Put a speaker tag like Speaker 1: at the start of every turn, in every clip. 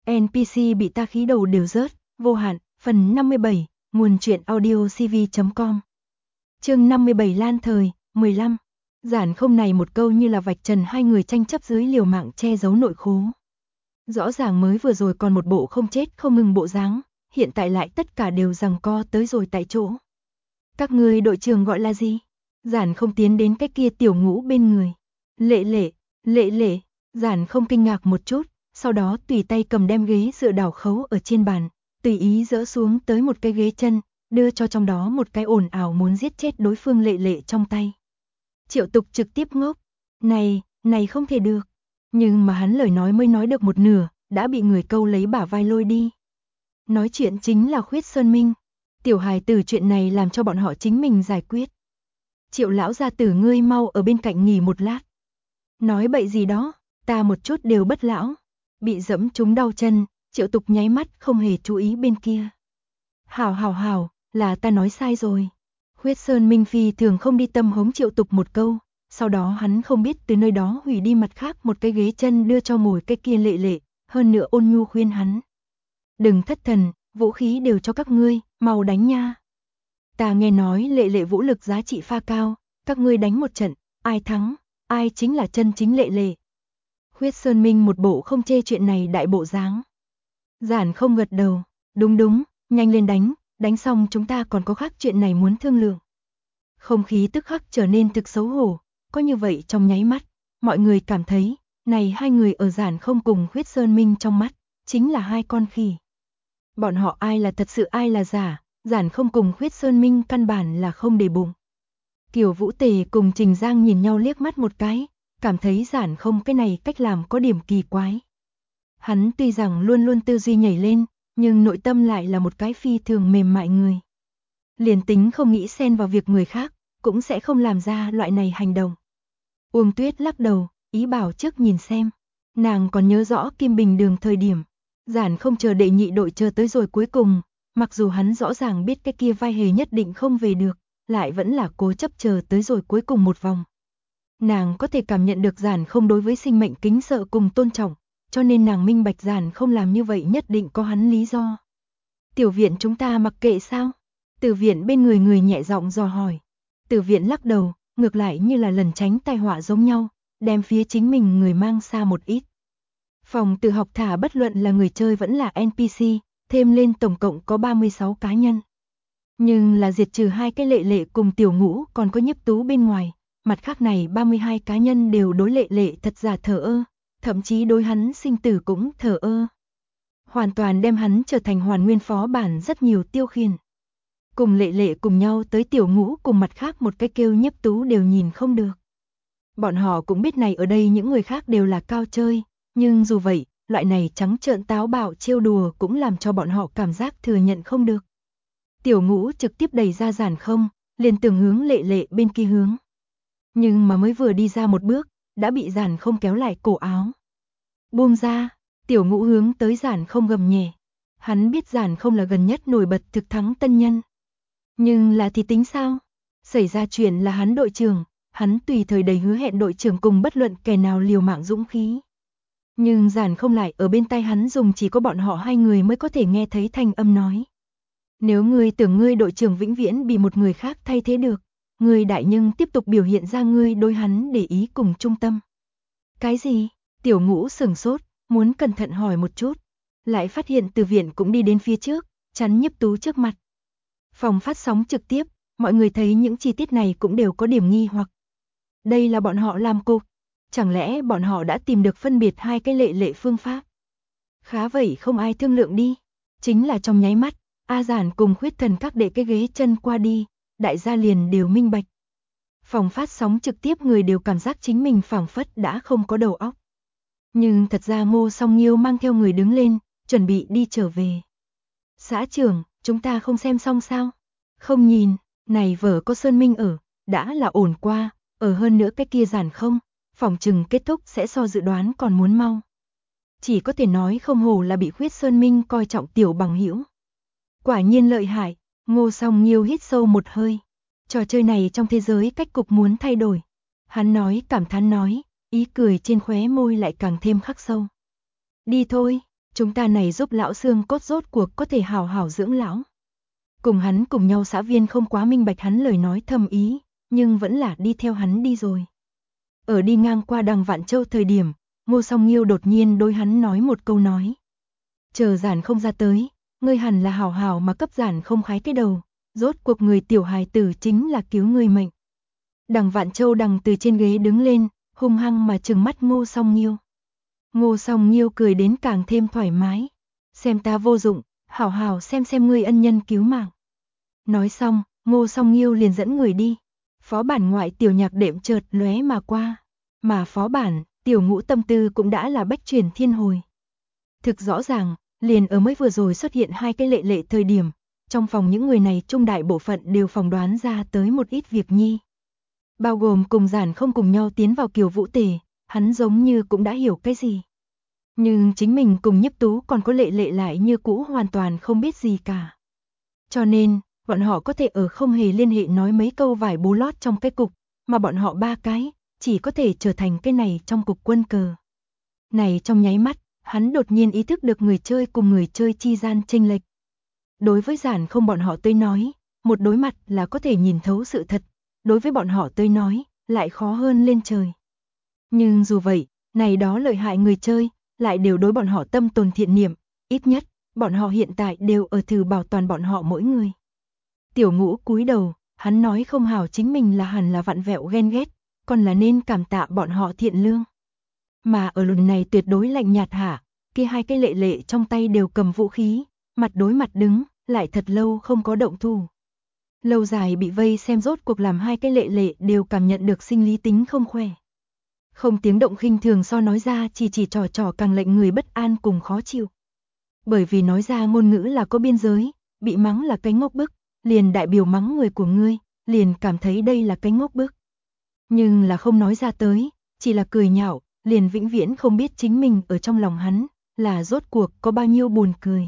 Speaker 1: NPC bị ta khí đầu đều rớt, vô hạn, phần 57, nguồn truyện audio cv.com. Chương 57 Lan Thời, 15. Giản không này một câu như là vạch trần hai người tranh chấp dưới liều mạng che giấu nội khố. Rõ ràng mới vừa rồi còn một bộ không chết không ngừng bộ dáng, hiện tại lại tất cả đều giằng co tới rồi tại chỗ. Các ngươi đội trưởng gọi là gì? Giản không tiến đến cái kia tiểu ngũ bên người. Lệ lệ, Giản không kinh ngạc một chút, sau đó tùy tay cầm đem ghế dựa đảo khấu ở trên bàn, tùy ý dỡ xuống tới một cái ghế chân, đưa cho trong đó một cái ồn ào muốn giết chết đối phương lệ lệ trong tay. Triệu Tục trực tiếp ngốc, này không thể được. Nhưng mà hắn lời nói mới nói được một nửa, đã bị người câu lấy bả vai lôi đi. Nói chuyện chính là Khuyết Sơn Minh. Tiểu hài tử chuyện này làm cho bọn họ chính mình giải quyết. Triệu lão gia tử ngươi mau ở bên cạnh nghỉ một lát. Nói bậy gì đó, ta một chút đều bất lão. Bị dẫm trúng đau chân, Triệu Tục nháy mắt không hề chú ý bên kia. Hảo, là ta nói sai rồi. Khuyết Sơn Minh Phi thường không đi tâm hống Triệu Tục một câu, sau đó hắn không biết từ nơi đó hủy đi mặt khác một cái ghế chân đưa cho ngồi cái kia lệ lệ, hơn nữa ôn nhu khuyên hắn. Đừng thất thần, vũ khí đều cho các ngươi, mau đánh nha. Ta nghe nói lệ lệ vũ lực giá trị pha cao, các ngươi đánh một trận, ai thắng, ai chính là chân chính lệ lệ. Khuyết Sơn Minh một bộ không chê chuyện này đại bộ dáng. Giản không gật đầu, đúng, nhanh lên đánh xong chúng ta còn có khác chuyện này muốn thương lượng. Không khí tức khắc trở nên thực xấu hổ, có như vậy trong nháy mắt, mọi người cảm thấy, này hai người ở Giản không cùng Khuyết Sơn Minh trong mắt, chính là hai con khỉ. Bọn họ ai là thật sự ai là giả, Giản không cùng Khuyết Sơn Minh căn bản là không để bụng. Kiều Vũ Tề cùng Trình Giang nhìn nhau liếc mắt một cái, cảm thấy Giản không cái này cách làm có điểm kỳ quái. Hắn tuy rằng luôn luôn tư duy nhảy lên, nhưng nội tâm lại là một cái phi thường mềm mại người. Liền tính không nghĩ xen vào việc người khác, cũng sẽ không làm ra loại này hành động. Uông Tuyết lắc đầu, ý bảo trước nhìn xem. Nàng còn nhớ rõ Kim Bình Đường thời điểm. Giản không chờ đệ nhị đội chờ tới rồi cuối cùng, mặc dù hắn rõ ràng biết cái kia vai hề nhất định không về được, lại vẫn là cố chấp chờ tới rồi cuối cùng một vòng. Nàng có thể cảm nhận được Giản không đối với sinh mệnh kính sợ cùng tôn trọng, cho nên nàng minh bạch Giản không làm như vậy nhất định có hắn lý do. Tiểu viện chúng ta mặc kệ sao? Từ viện bên người nhẹ giọng dò hỏi. Từ viện lắc đầu, ngược lại như là lần tránh tai họa giống nhau, đem phía chính mình người mang xa một ít. Phòng tự học thả bất luận là người chơi vẫn là NPC, thêm lên tổng cộng có 36 cá nhân. Nhưng là diệt trừ hai cái lệ lệ cùng tiểu ngũ còn có Nhiếp Tú bên ngoài, mặt khác này 32 cá nhân đều đối lệ lệ thật giả thờ ơ, thậm chí đối hắn sinh tử cũng thờ ơ. Hoàn toàn đem hắn trở thành hoàn nguyên phó bản rất nhiều tiêu khiển. Cùng lệ lệ cùng nhau tới tiểu ngũ cùng mặt khác một cái kêu Nhiếp Tú đều nhìn không được. Bọn họ cũng biết này ở đây những người khác đều là cao chơi, nhưng dù vậy, loại này trắng trợn táo bạo trêu đùa cũng làm cho bọn họ cảm giác thừa nhận không được. Tiểu ngũ trực tiếp đẩy ra Giản không, liền tưởng hướng lệ lệ bên kia hướng. Nhưng mà mới vừa đi ra một bước, đã bị Giản không kéo lại cổ áo. Buông ra, tiểu ngũ hướng tới Giản không gầm nhẹ. Hắn biết Giản không là gần nhất nổi bật thực thắng tân nhân. Nhưng là thì tính sao? Xảy ra chuyện là hắn đội trưởng, hắn tùy thời đầy hứa hẹn đội trưởng cùng bất luận kẻ nào liều mạng dũng khí. Nhưng Giản không lại ở bên tai hắn dùng chỉ có bọn họ hai người mới có thể nghe thấy thanh âm nói. Nếu ngươi tưởng ngươi đội trưởng vĩnh viễn bị một người khác thay thế được, ngươi đại nhưng tiếp tục biểu hiện ra ngươi đối hắn để ý cùng trung tâm. Cái gì? Tiểu ngũ sửng sốt, muốn cẩn thận hỏi một chút. Lại phát hiện Từ viện cũng đi đến phía trước, chắn Nhiếp Tú trước mặt. Phòng phát sóng trực tiếp, mọi người thấy những chi tiết này cũng đều có điểm nghi hoặc. Đây là bọn họ làm cục, chẳng lẽ bọn họ đã tìm được phân biệt hai cái lệ lệ phương pháp? Khá vậy không ai thương lượng đi. Chính là trong nháy mắt, A Giản cùng Khuyết Thần các đệ cái ghế chân qua đi, đại gia liền đều minh bạch. Phòng phát sóng trực tiếp người đều cảm giác chính mình phảng phất đã không có đầu óc. Nhưng thật ra Ngô Song Nghiêu mang theo người đứng lên, chuẩn bị đi trở về. Xã trưởng, chúng ta không xem xong sao? Không nhìn, này vở có Sơn Minh ở, đã là ổn qua, ở hơn nữa cái kia Giản không, phỏng chừng kết thúc sẽ so dự đoán còn muốn mau. Chỉ có thể nói không hổ là bị Khuyết Sơn Minh coi trọng tiểu bằng hữu. Quả nhiên lợi hại, Ngô Song Nghiêu hít sâu một hơi. Trò chơi này trong thế giới cách cục muốn thay đổi. Hắn nói cảm thán nói, ý cười trên khóe môi lại càng thêm khắc sâu. Đi thôi, Chúng ta này giúp lão xương cốt rốt cuộc có thể hào hào dưỡng lão. Cùng hắn cùng nhau xã viên không quá minh bạch hắn lời nói thầm ý, nhưng vẫn là đi theo hắn đi rồi. Ở đi ngang qua Đằng Vạn Châu thời điểm, Ngô Song Nghiêu đột nhiên đối hắn nói một câu nói. Chờ Giản không ra tới, ngươi hẳn là hào hào mà cấp Giản không khái cái đầu, rốt cuộc người tiểu hài tử chính là cứu người mệnh. Đằng Vạn Châu đằng từ trên ghế đứng lên, hung hăng mà trừng mắt Ngô Song Nghiêu. Ngô Song Nghiêu cười đến càng thêm thoải mái. Xem ta vô dụng, hảo hảo xem ngươi ân nhân cứu mạng. Nói xong, Ngô Song Nghiêu liền dẫn người đi. Phó bản ngoại tiểu nhạc đệm chợt lóe mà qua. Mà phó bản, tiểu ngũ tâm tư cũng đã là bách chuyển thiên hồi. Thực rõ ràng, liền ở mới vừa rồi xuất hiện hai cái lệ thời điểm. Trong phòng những người này trung đại bộ phận đều phỏng đoán ra tới một ít việc nhi. Bao gồm cùng Giản không cùng nhau tiến vào Kiều Vũ Tề, hắn giống như cũng đã hiểu cái gì. Nhưng chính mình cùng Nhiếp Tú còn có lệ lại như cũ hoàn toàn không biết gì cả. Cho nên, bọn họ có thể ở không hề liên hệ nói mấy câu vải bố lót trong cái cục, mà bọn họ ba cái, chỉ có thể trở thành cái này trong cục quân cờ. Này trong nháy mắt, hắn đột nhiên ý thức được người chơi cùng người chơi chi gian chênh lệch. Đối với Giản không bọn họ tới nói, một đối mặt là có thể nhìn thấu sự thật, đối với bọn họ tới nói, lại khó hơn lên trời. Nhưng dù vậy, này đó lợi hại người chơi, lại đều đối bọn họ tâm tồn thiện niệm, ít nhất, bọn họ hiện tại đều ở thử bảo toàn bọn họ mỗi người. Tiểu Ngũ cúi đầu, hắn nói không hảo chính mình là hẳn là vặn vẹo ghen ghét, còn là nên cảm tạ bọn họ thiện lương. Mà ở lần này tuyệt đối lạnh nhạt hả, kia hai cái lệ trong tay đều cầm vũ khí, mặt đối mặt đứng, lại thật lâu không có động thủ. Lâu dài bị vây xem rốt cuộc làm hai cái lệ đều cảm nhận được sinh lý tính không khỏe. Không tiếng động khinh thường so nói ra chỉ trò càng lệnh người bất an cùng khó chịu. Bởi vì nói ra ngôn ngữ là có biên giới, bị mắng là cái ngốc bức, liền đại biểu mắng người của ngươi, liền cảm thấy đây là cái ngốc bức. Nhưng là không nói ra tới, chỉ là cười nhạo, liền vĩnh viễn không biết chính mình ở trong lòng hắn, là rốt cuộc có bao nhiêu buồn cười.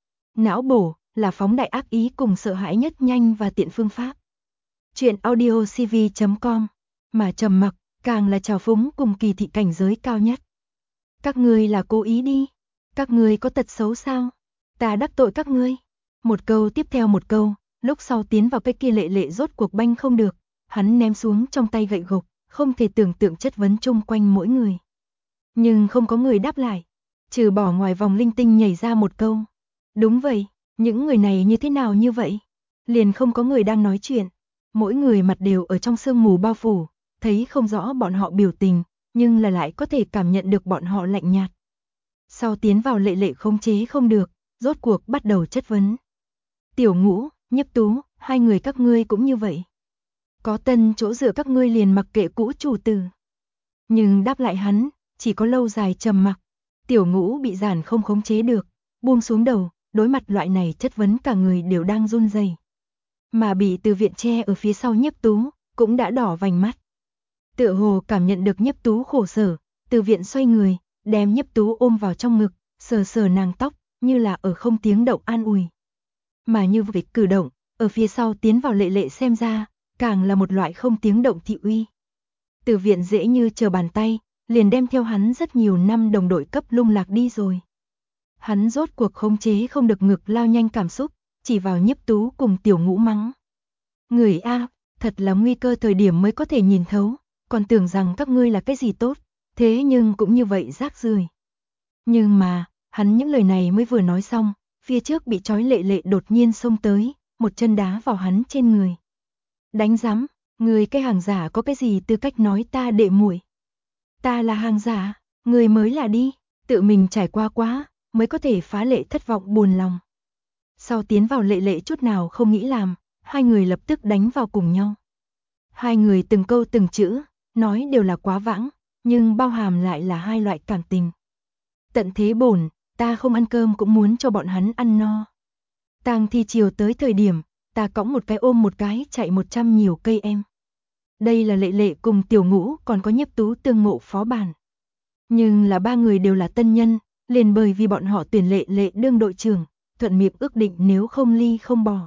Speaker 1: Não bổ, là phóng đại ác ý cùng sợ hãi nhất nhanh và tiện phương pháp. Chuyện audio cv.com, mà trầm mặc, càng là trào phúng cùng kỳ thị cảnh giới cao nhất. Các ngươi là cố ý đi, các ngươi có tật xấu sao? Ta đắc tội các ngươi. Một câu tiếp theo một câu, lúc sau tiến vào cái kia lệ rốt cuộc banh không được, hắn ném xuống trong tay gậy gộc, không thể tưởng tượng chất vấn chung quanh mỗi người. Nhưng không có người đáp lại, trừ bỏ ngoài vòng linh tinh nhảy ra một câu. Đúng vậy, những người này như thế nào như vậy? Liền không có người đang nói chuyện, mỗi người mặt đều ở trong sương mù bao phủ, thấy không rõ bọn họ biểu tình, nhưng là lại có thể cảm nhận được bọn họ lạnh nhạt. Sau tiến vào lệ khống chế không được, rốt cuộc bắt đầu chất vấn. Tiểu Ngũ, Nhiếp Tú, hai người các ngươi cũng như vậy. Có tân chỗ dựa các ngươi liền mặc kệ cũ chủ tử. Nhưng đáp lại hắn, chỉ có lâu dài trầm mặc. Tiểu Ngũ bị Giản không khống chế được, buông xuống đầu, đối mặt loại này chất vấn cả người đều đang run rẩy. Mà bị Từ Viện che ở phía sau Nhiếp Tú, cũng đã đỏ vành mắt. Tựa hồ cảm nhận được Nhiếp Tú khổ sở, Từ Viện xoay người, đem Nhiếp Tú ôm vào trong ngực, sờ nàng tóc, như là ở không tiếng động an ủi. Mà như vậy cử động, ở phía sau tiến vào lệ xem ra, càng là một loại không tiếng động thị uy. Từ Viện dễ như trở bàn tay, liền đem theo hắn rất nhiều năm đồng đội cấp lung lạc đi rồi. Hắn rốt cuộc khống chế không được ngực lao nhanh cảm xúc, chỉ vào Nhiếp Tú cùng Tiểu Ngũ mắng. Người A, thật là nguy cơ thời điểm mới có thể nhìn thấu, còn tưởng rằng các ngươi là cái gì tốt, thế nhưng cũng như vậy rác rưởi. Nhưng mà, hắn những lời này mới vừa nói xong, phía trước bị trói lệ đột nhiên xông tới, một chân đá vào hắn trên người. Đánh rắm, người cái hàng giả có cái gì tư cách nói ta đệ muội? Ta là hàng giả, người mới là đi, tự mình trải qua quá, mới có thể phá lệ thất vọng buồn lòng. Sau tiến vào lệ chút nào không nghĩ làm, hai người lập tức đánh vào cùng nhau. Hai người từng câu từng chữ, nói đều là quá vãng, nhưng bao hàm lại là hai loại cảm tình. Tận thế bổn, ta không ăn cơm cũng muốn cho bọn hắn ăn no. Tang thi chiều tới thời điểm, ta cõng một cái ôm một cái chạy 100 nhiều cây em. Đây là lệ cùng Tiểu Ngũ còn có Nhiếp Tú tương ngộ phó bản. Nhưng là ba người đều là tân nhân, liền bởi vì bọn họ tuyển lệ đương đội trưởng, thuận miệng ước định nếu không ly không bỏ.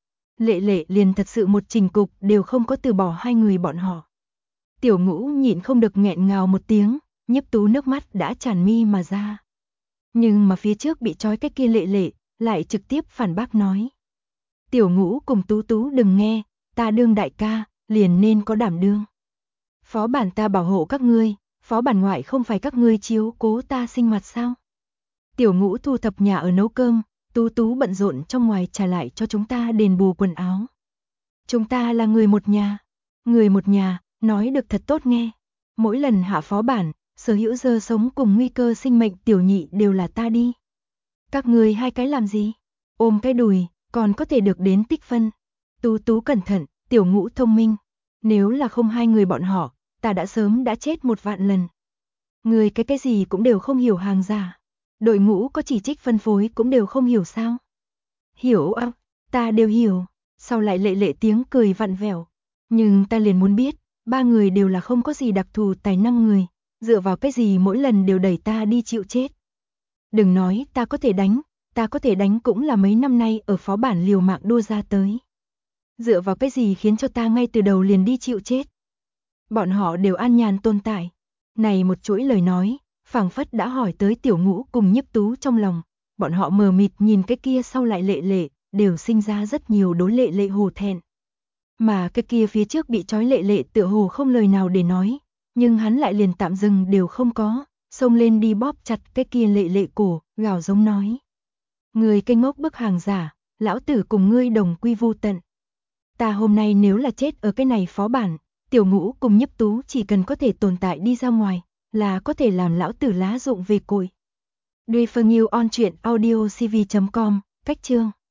Speaker 1: Lệ liền thật sự một trình cục đều không có từ bỏ hai người bọn họ. Tiểu Ngũ nhịn không được nghẹn ngào một tiếng, Nhiếp Tú nước mắt đã tràn mi mà ra. Nhưng mà phía trước bị trói cái kia Lệ Lệ, lại trực tiếp phản bác nói. Tiểu Ngũ cùng Tú Tú đừng nghe, ta đương đại ca, liền nên có đảm đương. Phó bản ta bảo hộ các ngươi, phó bản ngoại không phải các ngươi chiếu cố ta sinh hoạt sao? Tiểu Ngũ thu thập nhà ở nấu cơm, Tú Tú bận rộn trong ngoài trả lại cho chúng ta đền bù quần áo. Chúng ta là người một nhà, nói được thật tốt nghe. Mỗi lần hạ phó bản, sở hữu giờ sống cùng nguy cơ sinh mệnh tiểu nhị đều là ta đi. Các ngươi hai cái làm gì? Ôm cái đùi, còn có thể được đến tích phân. Tú Tú cẩn thận, Tiểu Ngũ thông minh. Nếu là không hai người bọn họ, ta đã sớm đã chết 1.000.000 lần. Người cái gì cũng đều không hiểu hàng giả. Đội ngũ có chỉ trích phân phối cũng đều không hiểu sao? Hiểu à, ta đều hiểu. Sau lại Lệ Lệ tiếng cười vặn vẹo. Nhưng ta liền muốn biết, ba người đều là không có gì đặc thù tài năng người, dựa vào cái gì mỗi lần đều đẩy ta đi chịu chết. Đừng nói ta có thể đánh cũng là mấy năm nay ở phó bản liều mạng đua ra tới. Dựa vào cái gì khiến cho ta ngay từ đầu liền đi chịu chết. Bọn họ đều an nhàn tồn tại. Này một chuỗi lời nói, phảng phất đã hỏi tới Tiểu Ngũ cùng Nhiếp Tú trong lòng. Bọn họ mờ mịt nhìn cái kia sau lại Lệ Lệ, đều sinh ra rất nhiều đối Lệ Lệ hổ thẹn. Mà cái kia phía trước bị trói Lệ Lệ tựa hồ không lời nào để nói, nhưng hắn lại liền tạm dừng đều không có, xông lên đi bóp chặt cái kia Lệ Lệ cổ, gào giống nói. Người cái ngốc bức hàng giả, lão tử cùng ngươi đồng quy vu tận. Ta hôm nay nếu là chết ở cái này phó bản, Tiểu Ngũ cùng Nhiếp Tú chỉ cần có thể tồn tại đi ra ngoài, là có thể làm lão tử lá dụng về cội. Duy Phương Yêu on truyện audio cv.com, cách chương